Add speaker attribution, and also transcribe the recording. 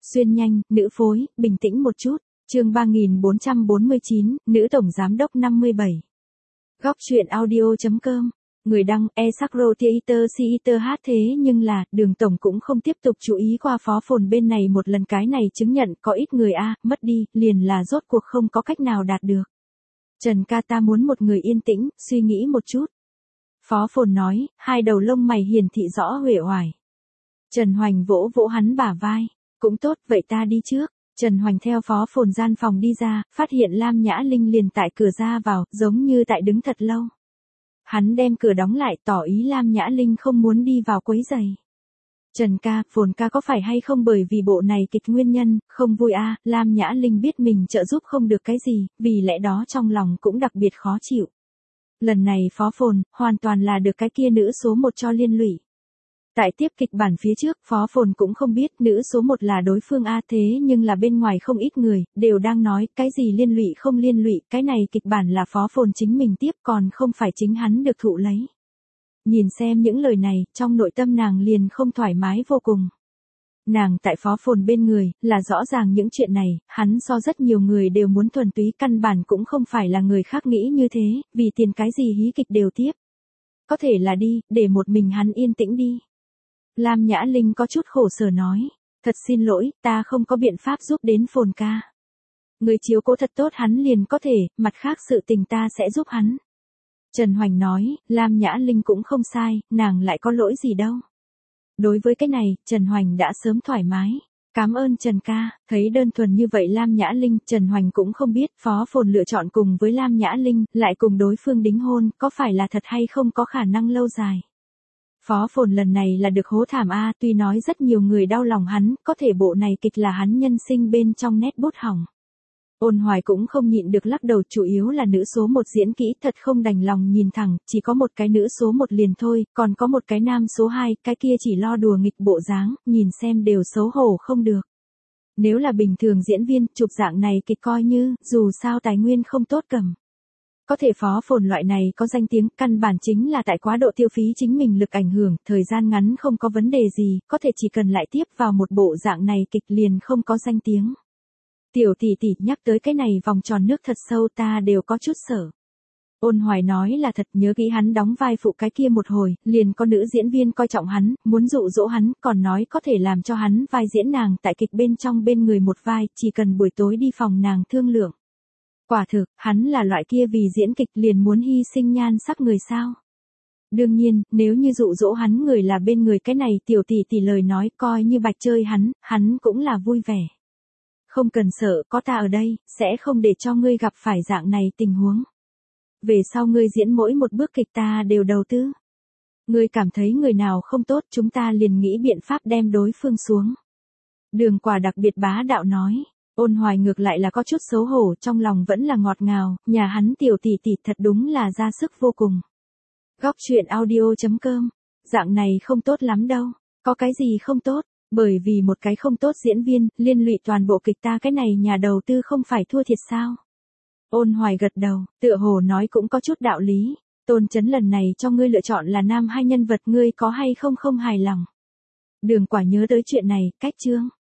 Speaker 1: Xuyên nhanh, nữ phối, bình tĩnh một chút. Chương 3449, nữ tổng giám đốc 57. Góc truyện audio.com. Người đăng, Esakro Theater Theater hát thế nhưng là, Đường tổng cũng không tiếp tục chú ý qua phó phồn bên này một lần, cái này chứng nhận có ít người mất đi, liền là rốt cuộc không có cách nào đạt được. Trần ca, ta muốn một người yên tĩnh, suy nghĩ một chút. Phó phồn nói, hai đầu lông mày hiển thị rõ uể oải. Trần Hoành vỗ vỗ hắn bả vai. Cũng tốt, vậy ta đi trước. Trần Hoành theo phó phồn gian phòng đi ra, phát hiện Lam Nhã Linh liền tại cửa ra vào, giống như tại đứng thật lâu. Hắn đem cửa đóng lại, tỏ ý Lam Nhã Linh không muốn đi vào quấy rầy. Trần ca, phồn ca có phải hay không bởi vì bộ này kịch nguyên nhân, không vui Lam Nhã Linh biết mình trợ giúp không được cái gì, vì lẽ đó trong lòng cũng đặc biệt khó chịu. Lần này phó phồn, hoàn toàn là được cái kia nữ số 1 cho liên lụy. Tại tiếp kịch bản phía trước, phó phồn cũng không biết nữ số 1 là đối phương thế nhưng là bên ngoài không ít người, đều đang nói, cái gì liên lụy không liên lụy, cái này kịch bản là phó phồn chính mình tiếp còn không phải chính hắn được thụ lấy. Nhìn xem những lời này, trong nội tâm nàng liền không thoải mái vô cùng. Nàng tại phó phồn bên người, là rõ ràng những chuyện này, hắn so rất nhiều người đều muốn thuần túy, căn bản cũng không phải là người khác nghĩ như thế, vì tiền cái gì hí kịch đều tiếp. Có thể là đi, để một mình hắn yên tĩnh đi. Lam Nhã Linh có chút khổ sở nói, thật xin lỗi, ta không có biện pháp giúp đến phồn ca. Người chiếu cố thật tốt hắn liền có thể, mặt khác sự tình ta sẽ giúp hắn. Trần Hoành nói, Lam Nhã Linh cũng không sai, nàng lại có lỗi gì đâu. Đối với cái này, Trần Hoành đã sớm thoải mái. Cảm ơn Trần ca, thấy đơn thuần như vậy Lam Nhã Linh, Trần Hoành cũng không biết phó phồn lựa chọn cùng với Lam Nhã Linh, lại cùng đối phương đính hôn, có phải là thật hay không có khả năng lâu dài. Phó phồn lần này là được hố thảm tuy nói rất nhiều người đau lòng hắn, có thể bộ này kịch là hắn nhân sinh bên trong nét bút hỏng. Ôn Hoài cũng không nhịn được lắc đầu, chủ yếu là nữ số 1 diễn kỹ thật không đành lòng nhìn thẳng, chỉ có một cái nữ số 1 liền thôi, còn có một cái nam số 2, cái kia chỉ lo đùa nghịch bộ dáng, nhìn xem đều xấu hổ không được. Nếu là bình thường diễn viên, chụp dạng này kịch coi như, dù sao tài nguyên không tốt cầm. Có thể phó phồn loại này có danh tiếng, căn bản chính là tại quá độ tiêu phí chính mình lực ảnh hưởng, thời gian ngắn không có vấn đề gì, có thể chỉ cần lại tiếp vào một bộ dạng này kịch liền không có danh tiếng. Tiểu tỷ tỷ, nhắc tới cái này vòng tròn nước thật sâu ta đều có chút sợ. Ôn Hoài nói là thật, nhớ kỹ hắn đóng vai phụ cái kia một hồi, liền có nữ diễn viên coi trọng hắn, muốn dụ dỗ hắn, còn nói có thể làm cho hắn vai diễn nàng tại kịch bên trong bên người một vai, chỉ cần buổi tối đi phòng nàng thương lượng. Quả thực, hắn là loại kia vì diễn kịch liền muốn hy sinh nhan sắc người sao. Đương nhiên, nếu như dụ dỗ hắn người là bên người cái này tiểu tỷ tỷ lời nói coi như bạch chơi hắn cũng là vui vẻ. Không cần sợ, có ta ở đây, sẽ không để cho ngươi gặp phải dạng này tình huống. Về sau ngươi diễn mỗi một bước kịch ta đều đầu tư. Ngươi cảm thấy người nào không tốt chúng ta liền nghĩ biện pháp đem đối phương xuống. Đường Quả đặc biệt bá đạo nói. Ôn Hoài ngược lại là có chút xấu hổ, trong lòng vẫn là ngọt ngào, nhà hắn tiểu tỷ tỷ thật đúng là ra sức vô cùng. Góc truyện audio.com. Dạng này không tốt lắm đâu. Có cái gì không tốt? Bởi vì một cái không tốt diễn viên, liên lụy toàn bộ kịch ta, cái này nhà đầu tư không phải thua thiệt sao? Ôn Hoài gật đầu, tựa hồ nói cũng có chút đạo lý. Tôn Chấn lần này cho ngươi lựa chọn là nam hay nhân vật, ngươi có hay không hài lòng? Đường Quả nhớ tới chuyện này, cách chương.